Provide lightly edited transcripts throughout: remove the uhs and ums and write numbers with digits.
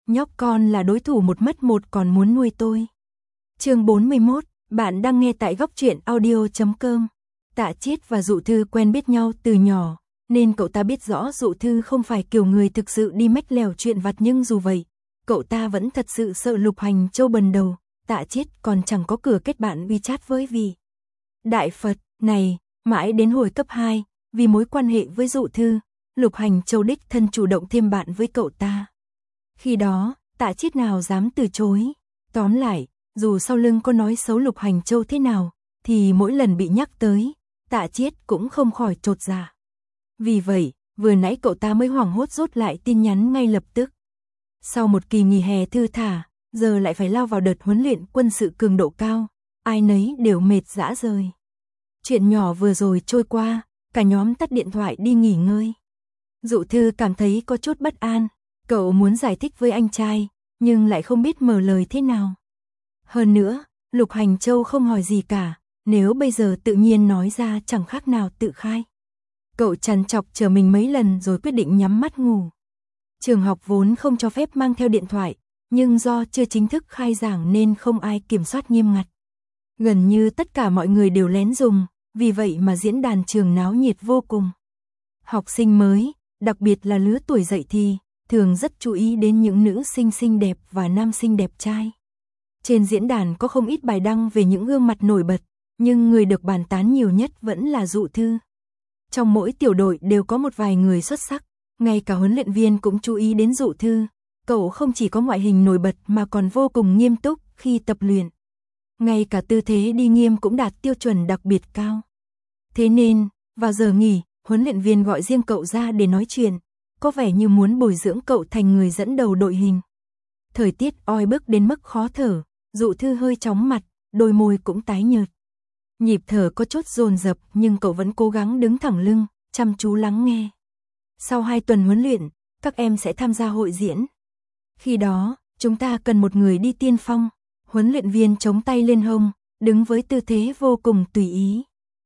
nhóc con là đối thủ một mất một còn muốn nuôi tôi. Chương 41, bạn đang nghe tại góc truyện audio.com. Tạ Chiết và Dụ Thư quen biết nhau từ nhỏ, nên cậu ta biết rõ Dụ Thư không phải kiểu người thực sự đi mách lèo chuyện vặt, nhưng dù vậy, cậu ta vẫn thật sự sợ Lục Hành Châu bần đầu. Tạ Chiết còn chẳng có cửa kết bạn WeChat với vị Đại Phật này, mãi đến hồi cấp 2, vì mối quan hệ với Dụ Thư, Lục Hành Châu đích thân chủ động thêm bạn với cậu ta. Khi đó, Tạ Chiết nào dám từ chối. Tóm lại, dù sau lưng có nói xấu Lục Hành Châu thế nào, thì mỗi lần bị nhắc tới, Tạ Chiết cũng không khỏi chột dạ. Vì vậy, vừa nãy cậu ta mới hoảng hốt rút lại tin nhắn ngay lập tức. Sau một kỳ nghỉ hè thư thả, giờ lại phải lao vào đợt huấn luyện quân sự cường độ cao, ai nấy đều mệt rã rời. Chuyện nhỏ vừa rồi trôi qua, cả nhóm tắt điện thoại đi nghỉ ngơi. Dụ Thư cảm thấy có chút bất an, cậu muốn giải thích với anh trai, nhưng lại không biết mở lời thế nào. Hơn nữa, Lục Hành Châu không hỏi gì cả, nếu bây giờ tự nhiên nói ra chẳng khác nào tự khai. Cậu trằn trọc chờ mình mấy lần rồi quyết định nhắm mắt ngủ. Trường học vốn không cho phép mang theo điện thoại, nhưng do chưa chính thức khai giảng nên không ai kiểm soát nghiêm ngặt. Gần như tất cả mọi người đều lén dùng, vì vậy mà diễn đàn trường náo nhiệt vô cùng. Học sinh mới, đặc biệt là lứa tuổi dậy thì, thường rất chú ý đến những nữ sinh xinh đẹp và nam sinh đẹp trai. Trên diễn đàn có không ít bài đăng về những gương mặt nổi bật, nhưng người được bàn tán nhiều nhất vẫn là Dụ Thư. Trong mỗi tiểu đội đều có một vài người xuất sắc, ngay cả huấn luyện viên cũng chú ý đến Dụ Thư. Cậu không chỉ có ngoại hình nổi bật mà còn vô cùng nghiêm túc khi tập luyện. Ngay cả tư thế đi nghiêm cũng đạt tiêu chuẩn đặc biệt cao. Thế nên, vào giờ nghỉ, huấn luyện viên gọi riêng cậu ra để nói chuyện, có vẻ như muốn bồi dưỡng cậu thành người dẫn đầu đội hình. Thời tiết oi bức đến mức khó thở, Dụ Thư hơi chóng mặt, đôi môi cũng tái nhợt. Nhịp thở có chút dồn dập nhưng cậu vẫn cố gắng đứng thẳng lưng, chăm chú lắng nghe. Sau 2 tuần huấn luyện, các em sẽ tham gia hội diễn. Khi đó, chúng ta cần một người đi tiên phong. Huấn luyện viên chống tay lên hông, đứng với tư thế vô cùng tùy ý.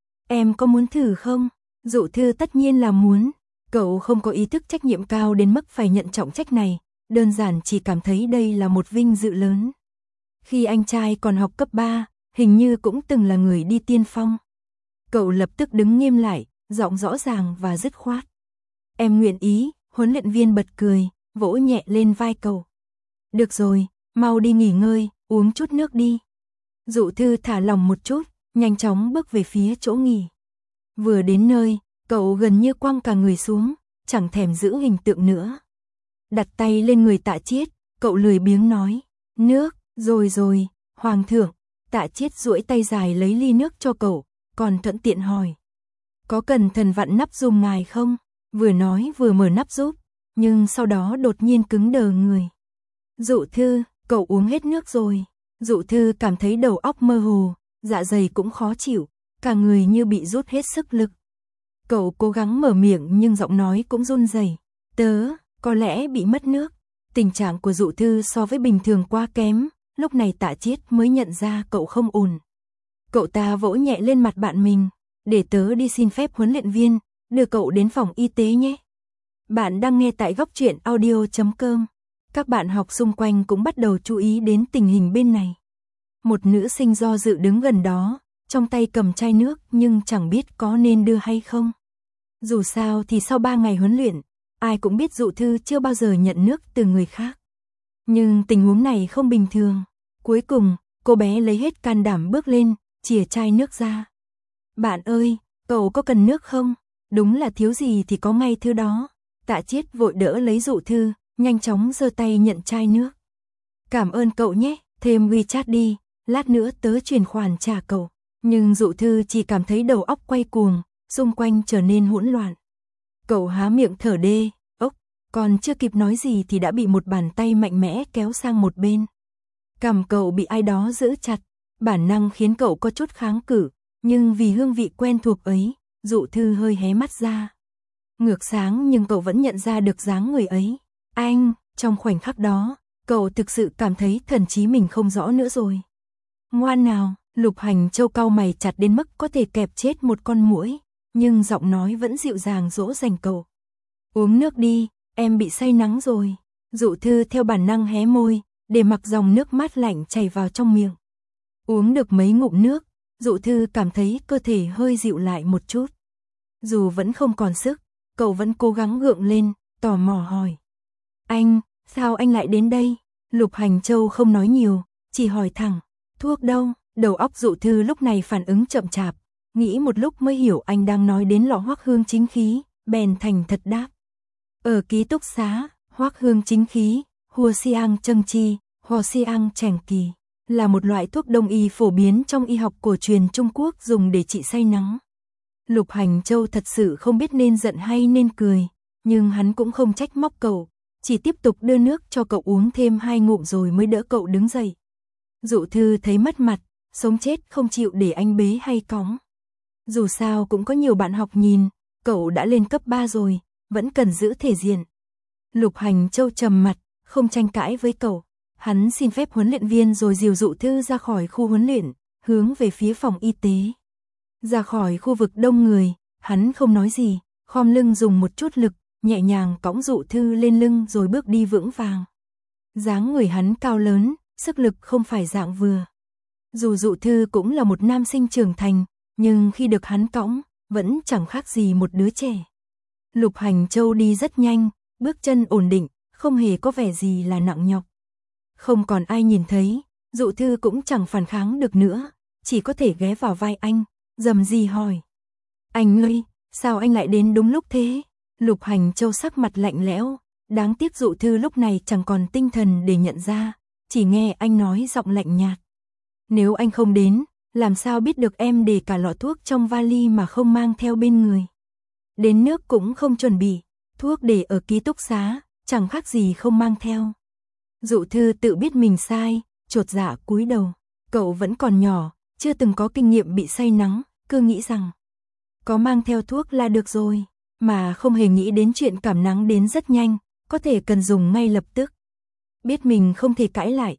Em có muốn thử không? Dụ Thư tất nhiên là muốn. Cậu không có ý thức trách nhiệm cao đến mức phải nhận trọng trách này, đơn giản chỉ cảm thấy đây là một vinh dự lớn. Khi anh trai còn học cấp 3, hình như cũng từng là người đi tiên phong. Cậu lập tức đứng nghiêm lại, giọng rõ ràng và dứt khoát. Em nguyện ý, huấn luyện viên bật cười, vỗ nhẹ lên vai cậu. Được rồi, mau đi nghỉ ngơi, uống chút nước đi. Dụ Thư thả lỏng một chút, nhanh chóng bước về phía chỗ nghỉ. Vừa đến nơi, cậu gần như quăng cả người xuống, chẳng thèm giữ hình tượng nữa. Đặt tay lên người Tạ Chiết, cậu lười biếng nói, nước, rồi, Hoàng thượng. Tạ Chiết duỗi tay dài lấy ly nước cho cậu, còn thuận tiện hỏi. Có cần thần vặn nắp giùm ngài không? Vừa nói vừa mở nắp giúp, nhưng sau đó đột nhiên cứng đờ người. Dụ Thư, cậu uống hết nước rồi. Dụ Thư cảm thấy đầu óc mơ hồ, dạ dày cũng khó chịu, cả người như bị rút hết sức lực. Cậu cố gắng mở miệng nhưng giọng nói cũng run rẩy. Tớ, có lẽ bị mất nước. Tình trạng của Dụ Thư so với bình thường quá kém, lúc này Tạ Chiết mới nhận ra cậu không ổn. Cậu ta vỗ nhẹ lên mặt bạn mình, để tớ đi xin phép huấn luyện viên, đưa cậu đến phòng y tế nhé. Bạn đang nghe tại góc truyện audio.com. Các bạn học xung quanh cũng bắt đầu chú ý đến tình hình bên này. Một nữ sinh do dự đứng gần đó, trong tay cầm chai nước nhưng chẳng biết có nên đưa hay không. Dù sao thì sau 3 ngày huấn luyện, ai cũng biết Dụ Thư chưa bao giờ nhận nước từ người khác. Nhưng tình huống này không bình thường. Cuối cùng, cô bé lấy hết can đảm bước lên, chìa chai nước ra. Bạn ơi, cậu có cần nước không? Đúng là thiếu gì thì có ngay thứ đó. Tạ Chiết vội đỡ lấy Dụ Thư, nhanh chóng giơ tay nhận chai nước. Cảm ơn cậu nhé, thêm WeChat đi, lát nữa tớ chuyển khoản trả cậu. Nhưng Dụ Thư chỉ cảm thấy đầu óc quay cuồng, xung quanh trở nên hỗn loạn. Cậu há miệng thở đê, còn chưa kịp nói gì thì đã bị một bàn tay mạnh mẽ kéo sang một bên. Cằm cậu bị ai đó giữ chặt, bản năng khiến cậu có chút kháng cự, nhưng vì hương vị quen thuộc ấy, Dụ Thư hơi hé mắt ra. Ngược sáng nhưng cậu vẫn nhận ra được dáng người ấy. Anh, trong khoảnh khắc đó, cậu thực sự cảm thấy thần trí mình không rõ nữa rồi. Ngoan nào, Lục Hành Châu cau mày chặt đến mức có thể kẹp chết một con muỗi, nhưng giọng nói vẫn dịu dàng dỗ dành cậu. Uống nước đi, em bị say nắng rồi. Dụ Thư theo bản năng hé môi, để mặc dòng nước mát lạnh chảy vào trong miệng. Uống được mấy ngụm nước, Dụ Thư cảm thấy cơ thể hơi dịu lại một chút. Dù vẫn không còn sức, cậu vẫn cố gắng gượng lên, tò mò hỏi. Anh, sao anh lại đến đây? Lục Hành Châu không nói nhiều, chỉ hỏi thẳng, thuốc đâu? Đầu óc Dụ Thư lúc này phản ứng chậm chạp, nghĩ một lúc mới hiểu anh đang nói đến lọ Hoắc Hương chính khí, bèn thành thật đáp. Ở ký túc xá, Hoắc Hương chính khí, Hua Xiang Cheng Chi, Ho Xiang Cheng Kỳ, là một loại thuốc đông y phổ biến trong y học cổ truyền Trung Quốc dùng để trị say nắng. Lục Hành Châu thật sự không biết nên giận hay nên cười, nhưng hắn cũng không trách móc cậu, chỉ tiếp tục đưa nước cho cậu uống thêm 2 ngụm rồi mới đỡ cậu đứng dậy. Dụ Thư thấy mất mặt, sống chết không chịu để anh bế hay cõng. Dù sao cũng có nhiều bạn học nhìn, cậu đã lên cấp 3 rồi, vẫn cần giữ thể diện. Lục Hành Châu trầm mặt, không tranh cãi với cậu. Hắn xin phép huấn luyện viên rồi dìu Dụ Thư ra khỏi khu huấn luyện, hướng về phía phòng y tế. Ra khỏi khu vực đông người, hắn không nói gì, khom lưng dùng một chút lực, nhẹ nhàng cõng Dụ Thư lên lưng rồi bước đi vững vàng. Dáng người hắn cao lớn, sức lực không phải dạng vừa. Dù Dụ Thư cũng là một nam sinh trưởng thành, nhưng khi được hắn cõng, vẫn chẳng khác gì một đứa trẻ. Lục Hành Châu đi rất nhanh, bước chân ổn định, không hề có vẻ gì là nặng nhọc. Không còn ai nhìn thấy, Dụ Thư cũng chẳng phản kháng được nữa, chỉ có thể ghé vào vai anh, rầm rì hỏi. Anh ơi, sao anh lại đến đúng lúc thế? Lục Hành Châu sắc mặt lạnh lẽo, đáng tiếc Dụ Thư lúc này chẳng còn tinh thần để nhận ra, chỉ nghe anh nói giọng lạnh nhạt. Nếu anh không đến, làm sao biết được em để cả lọ thuốc trong vali mà không mang theo bên người. Đến nước cũng không chuẩn bị, thuốc để ở ký túc xá, chẳng khác gì không mang theo. Dụ Thư tự biết mình sai, chột dạ cúi đầu. Cậu vẫn còn nhỏ, chưa từng có kinh nghiệm bị say nắng, cứ nghĩ rằng có mang theo thuốc là được rồi, mà không hề nghĩ đến chuyện cảm nắng đến rất nhanh, có thể cần dùng ngay lập tức. Biết mình không thể cãi lại,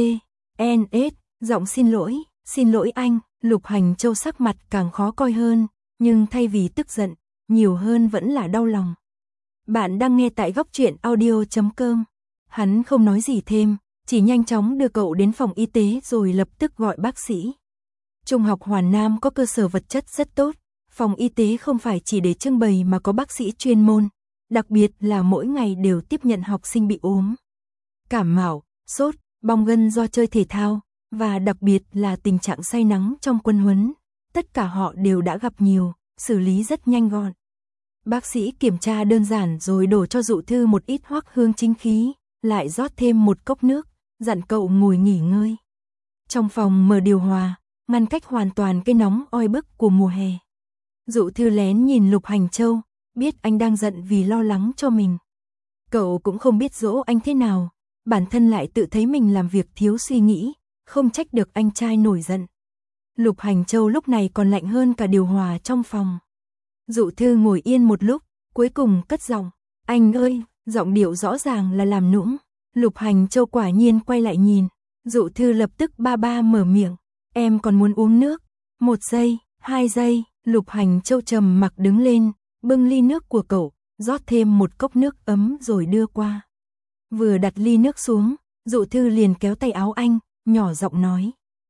C.N.S. giọng xin lỗi anh. Lục Hành Châu sắc mặt càng khó coi hơn, nhưng thay vì tức giận, nhiều hơn vẫn là đau lòng. Bạn đang nghe tại góc truyện audio.com. Hắn không nói gì thêm, chỉ nhanh chóng đưa cậu đến phòng y tế rồi lập tức gọi bác sĩ. Trung học Hoàn Nam có cơ sở vật chất rất tốt, phòng y tế không phải chỉ để trưng bày mà có bác sĩ chuyên môn, đặc biệt là mỗi ngày đều tiếp nhận học sinh bị ốm, cảm mạo, sốt, bong gân do chơi thể thao, và đặc biệt là tình trạng say nắng trong quân huấn. Tất cả họ đều đã gặp nhiều, xử lý rất nhanh gọn. Bác sĩ kiểm tra đơn giản rồi đổ cho Dụ Thư một ít Hoắc Hương chính khí, lại rót thêm một cốc nước, dặn cậu ngồi nghỉ ngơi. Trong phòng mở điều hòa, ngăn cách hoàn toàn cái nóng oi bức của mùa hè. Dụ Thư lén nhìn Lục Hành Châu, biết anh đang giận vì lo lắng cho mình. Cậu cũng không biết dỗ anh thế nào, bản thân lại tự thấy mình làm việc thiếu suy nghĩ, không trách được anh trai nổi giận. Lục Hành Châu lúc này còn lạnh hơn cả điều hòa trong phòng. Dụ Thư ngồi yên một lúc, cuối cùng cất giọng, anh ơi, giọng điệu rõ ràng là làm nũng. Lục Hành Châu quả nhiên quay lại nhìn, Dụ Thư lập tức ba ba mở miệng, em còn muốn uống nước. 1 giây, 2 giây, Lục Hành Châu trầm mặc đứng lên, bưng ly nước của cậu, rót thêm một cốc nước ấm rồi đưa qua. Vừa đặt ly nước xuống, Dụ Thư liền kéo tay áo anh, nhỏ giọng nói.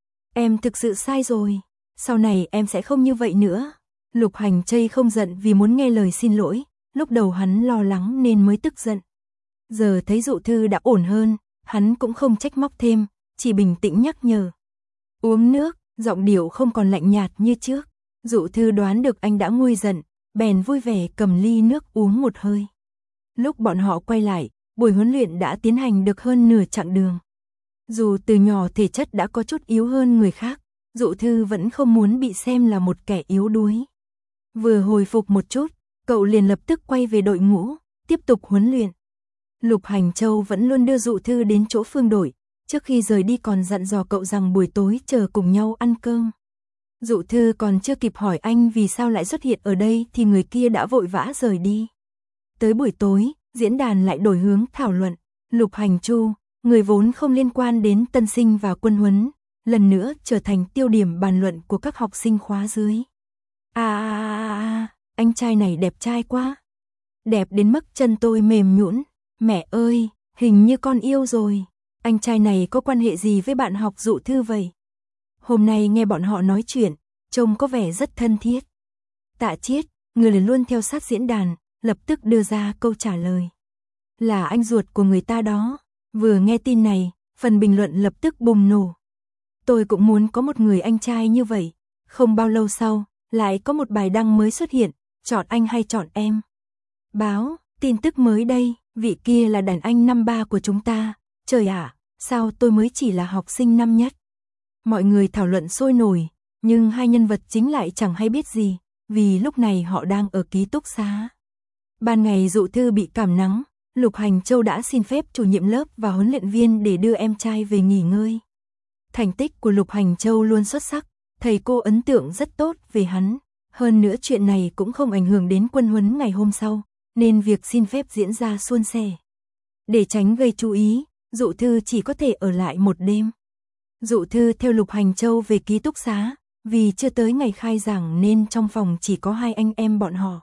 Em thực sự sai rồi, sau này em sẽ không như vậy nữa. Lục Hành Châu không giận vì muốn nghe lời xin lỗi, lúc đầu hắn lo lắng nên mới tức giận. Giờ thấy Dụ Thư đã ổn hơn, hắn cũng không trách móc thêm, chỉ bình tĩnh nhắc nhở. Uống nước, giọng điệu không còn lạnh nhạt như trước. Dụ Thư đoán được anh đã nguôi giận, bèn vui vẻ cầm ly nước uống một hơi. Lúc bọn họ quay lại, buổi huấn luyện đã tiến hành được hơn nửa chặng đường. Dù từ nhỏ thể chất đã có chút yếu hơn người khác, Dụ Thư vẫn không muốn bị xem là một kẻ yếu đuối. Vừa hồi phục một chút, cậu liền lập tức quay về đội ngũ, tiếp tục huấn luyện. Lục Hành Châu vẫn luôn đưa Dụ Thư đến chỗ phương đội, trước khi rời đi còn dặn dò cậu rằng buổi tối chờ cùng nhau ăn cơm. Dụ Thư còn chưa kịp hỏi anh vì sao lại xuất hiện ở đây thì người kia đã vội vã rời đi. Tới buổi tối, diễn đàn lại đổi hướng thảo luận. Lục Hành Chu, người vốn không liên quan đến tân sinh và quân huấn, lần nữa trở thành tiêu điểm bàn luận của các học sinh khóa dưới. Anh trai này đẹp trai quá. Đẹp đến mức chân tôi mềm nhũn. Mẹ ơi, Hình như con yêu rồi. Anh trai này có quan hệ gì với bạn học Dụ Thư vậy? Hôm nay nghe bọn họ nói chuyện, trông có vẻ rất thân thiết. Tạ Chiết, người luôn theo sát diễn đàn, lập tức đưa ra câu trả lời. Là anh ruột của người ta đó. Vừa nghe tin này, phần bình luận lập tức bùng nổ. Tôi cũng muốn có một người anh trai như vậy. Không bao lâu sau, lại có một bài đăng mới xuất hiện, chọn anh hay chọn em. Báo, tin tức mới đây, vị kia là đàn anh năm ba của chúng ta. Trời ạ, sao tôi mới chỉ là học sinh năm nhất. Mọi người thảo luận sôi nổi, nhưng hai nhân vật chính lại chẳng hay biết gì, vì lúc này họ đang ở ký túc xá. Ban ngày Dụ Thư bị cảm nắng, Lục Hành Châu đã xin phép chủ nhiệm lớp và huấn luyện viên để đưa em trai về nghỉ ngơi. Thành tích của Lục Hành Châu luôn xuất sắc, thầy cô ấn tượng rất tốt về hắn. Hơn nữa chuyện này cũng không ảnh hưởng đến quân huấn ngày hôm sau, nên việc xin phép diễn ra suôn sẻ. Để tránh gây chú ý, Dụ Thư chỉ có thể ở lại một đêm. Dụ Thư theo Lục Hành Châu về ký túc xá, vì chưa tới ngày khai giảng nên trong phòng chỉ có hai anh em bọn họ.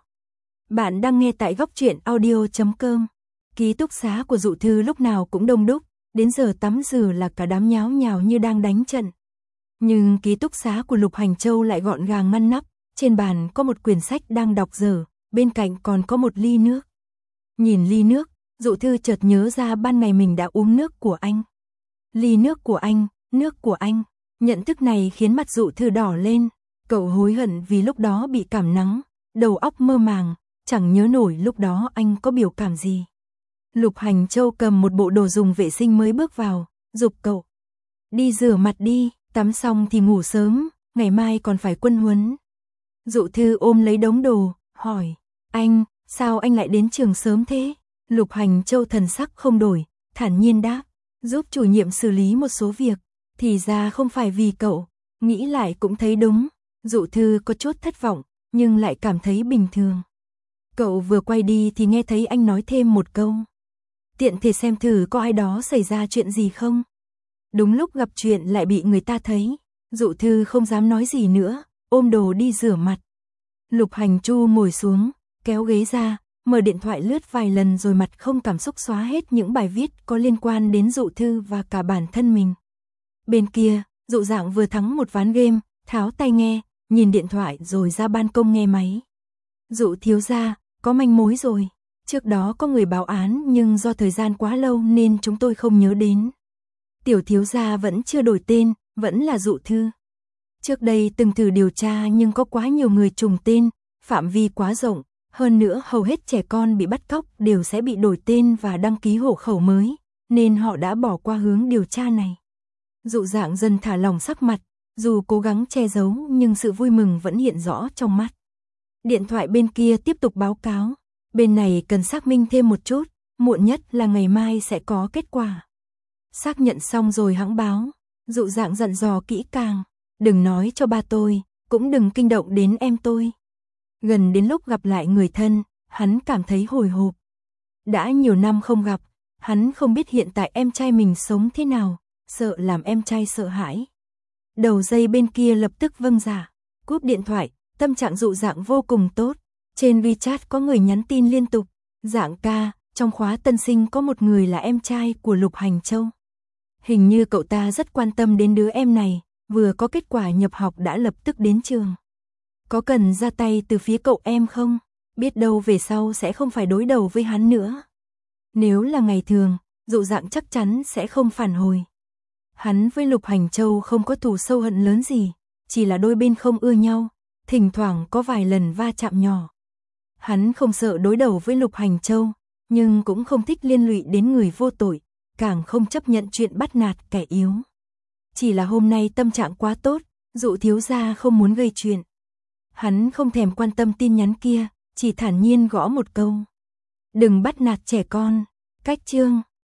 Bạn đang nghe tại góc truyện audio.com. Ký túc xá của Dụ Thư lúc nào cũng đông đúc, đến giờ tắm rửa là cả đám nháo nhào như đang đánh trận. Nhưng ký túc xá của Lục Hành Châu lại gọn gàng ngăn nắp, trên bàn có một quyển sách đang đọc dở, bên cạnh còn có một ly nước. Nhìn ly nước, Dụ Thư chợt nhớ ra ban ngày mình đã uống nước của anh. Ly nước của anh, nước của anh. Nhận thức này khiến mặt Dụ Thư đỏ lên, cậu hối hận vì lúc đó bị cảm nắng, đầu óc mơ màng, chẳng nhớ nổi lúc đó anh có biểu cảm gì. Lục Hành Châu cầm một bộ đồ dùng vệ sinh mới bước vào, giục cậu. Đi rửa mặt đi, tắm xong thì ngủ sớm, ngày mai còn phải quân huấn. Dụ Thư ôm lấy đống đồ, hỏi, anh, sao anh lại đến trường sớm thế? Lục Hành Châu thần sắc không đổi, thản nhiên đáp, giúp chủ nhiệm xử lý một số việc, thì ra không phải vì cậu, nghĩ lại cũng thấy đúng. Dụ Thư có chút thất vọng, nhưng lại cảm thấy bình thường. Cậu vừa quay đi thì nghe thấy anh nói thêm một câu. Tiện thể xem thử có ai đó xảy ra chuyện gì không? Đúng lúc gặp chuyện lại bị người ta thấy, Dụ Thư không dám nói gì nữa, ôm đồ đi rửa mặt. Lục Hành Chu ngồi xuống, kéo ghế ra, mở điện thoại lướt vài lần rồi mặt không cảm xúc xóa hết những bài viết có liên quan đến Dụ Thư và cả bản thân mình. Bên kia, Dụ Dạng vừa thắng một ván game, tháo tai nghe, nhìn điện thoại rồi ra ban công nghe máy. Dụ thiếu gia, có manh mối rồi. Trước đó có người báo án nhưng do thời gian quá lâu nên chúng tôi không nhớ đến. Tiểu thiếu gia vẫn chưa đổi tên, vẫn là Dụ Thư. Trước đây từng thử điều tra nhưng có quá nhiều người trùng tên, phạm vi quá rộng, hơn nữa hầu hết trẻ con bị bắt cóc đều sẽ bị đổi tên và đăng ký hộ khẩu mới, nên họ đã bỏ qua hướng điều tra này. Dụ Dạng dần thả lỏng sắc mặt, dù cố gắng che giấu nhưng sự vui mừng vẫn hiện rõ trong mắt. Điện thoại bên kia tiếp tục báo cáo, bên này cần xác minh thêm một chút, muộn nhất là ngày mai sẽ có kết quả. Xác nhận xong rồi hẵng báo. Dụ Dạng dặn dò kỹ càng, đừng nói cho ba tôi, cũng đừng kinh động đến em tôi. Gần đến lúc gặp lại người thân, hắn cảm thấy hồi hộp. Đã nhiều năm không gặp, hắn không biết hiện tại em trai mình sống thế nào, sợ làm em trai sợ hãi. Đầu dây bên kia lập tức vâng dạ, cúp điện thoại, tâm trạng Dụ Dạng vô cùng tốt. Trên WeChat có người nhắn tin liên tục, Dạng ca, trong khóa tân sinh có một người là em trai của Lục Hành Châu. Hình như cậu ta rất quan tâm đến đứa em này, vừa có kết quả nhập học đã lập tức đến trường. Có cần ra tay từ phía cậu em không? Biết đâu về sau sẽ không phải đối đầu với hắn nữa. Nếu là ngày thường, Dụ Dạng chắc chắn sẽ không phản hồi. Hắn với Lục Hành Châu không có thù sâu hận lớn gì, chỉ là đôi bên không ưa nhau, thỉnh thoảng có vài lần va chạm nhỏ. Hắn không sợ đối đầu với Lục Hành Châu, nhưng cũng không thích liên lụy đến người vô tội, càng không chấp nhận chuyện bắt nạt kẻ yếu. Chỉ là hôm nay tâm trạng quá tốt, Dụ thiếu gia không muốn gây chuyện. Hắn không thèm quan tâm tin nhắn kia, chỉ thản nhiên gõ một câu. Đừng bắt nạt trẻ con. Cách chương